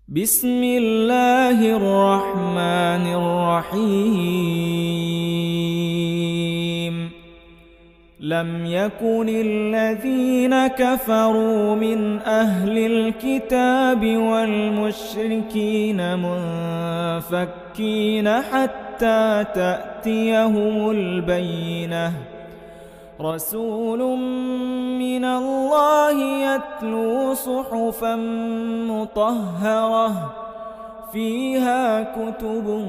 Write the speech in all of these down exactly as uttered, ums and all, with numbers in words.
بسم الله الرحمن الرحيم. لم يكن الذين كفروا من أهل الكتاب والمشركين منفكين حتى تأتيهم البينة، رسول من الله يتلو صحفا مطهرة فيها كتب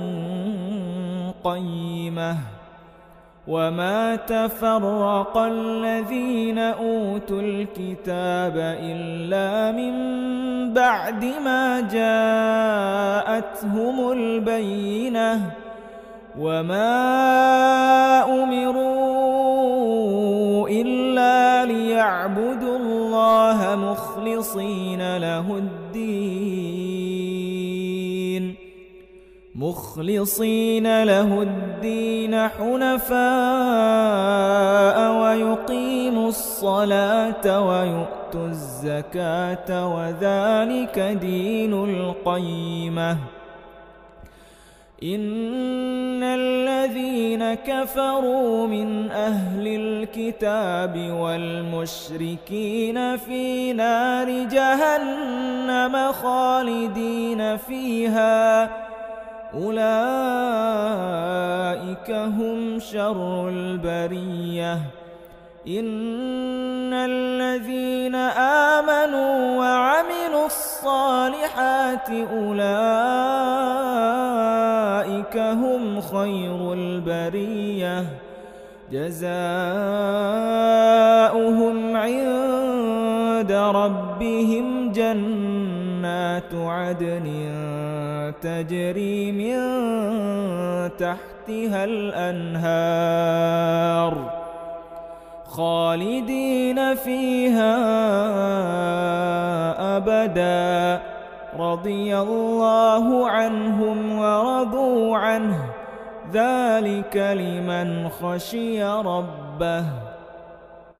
قيمة. وما تفرق الذين أوتوا الكتاب إلا من بعد ما جاءتهم البينة، وما أمروا إلا ليعبدوا الله مخلصين له الدين مخلصين له الدين حنفاء ويقيموا الصلاة ويؤتوا الزكاة وذلك دين القيمة. إن الذين كفروا من أهل الكتاب والمشركين في نار جهنم خالدين فيها، أولئك هم شر البرية. إن الذين آمنوا وعملوا الصالحات أولئك هم خير البرية، جزاؤهم عند ربهم جنات عدن تجري من تحتها الأنهار خالدين فيها أبدا، رضي الله عنهم ورضوا عنه، ذلك لمن خشي ربه.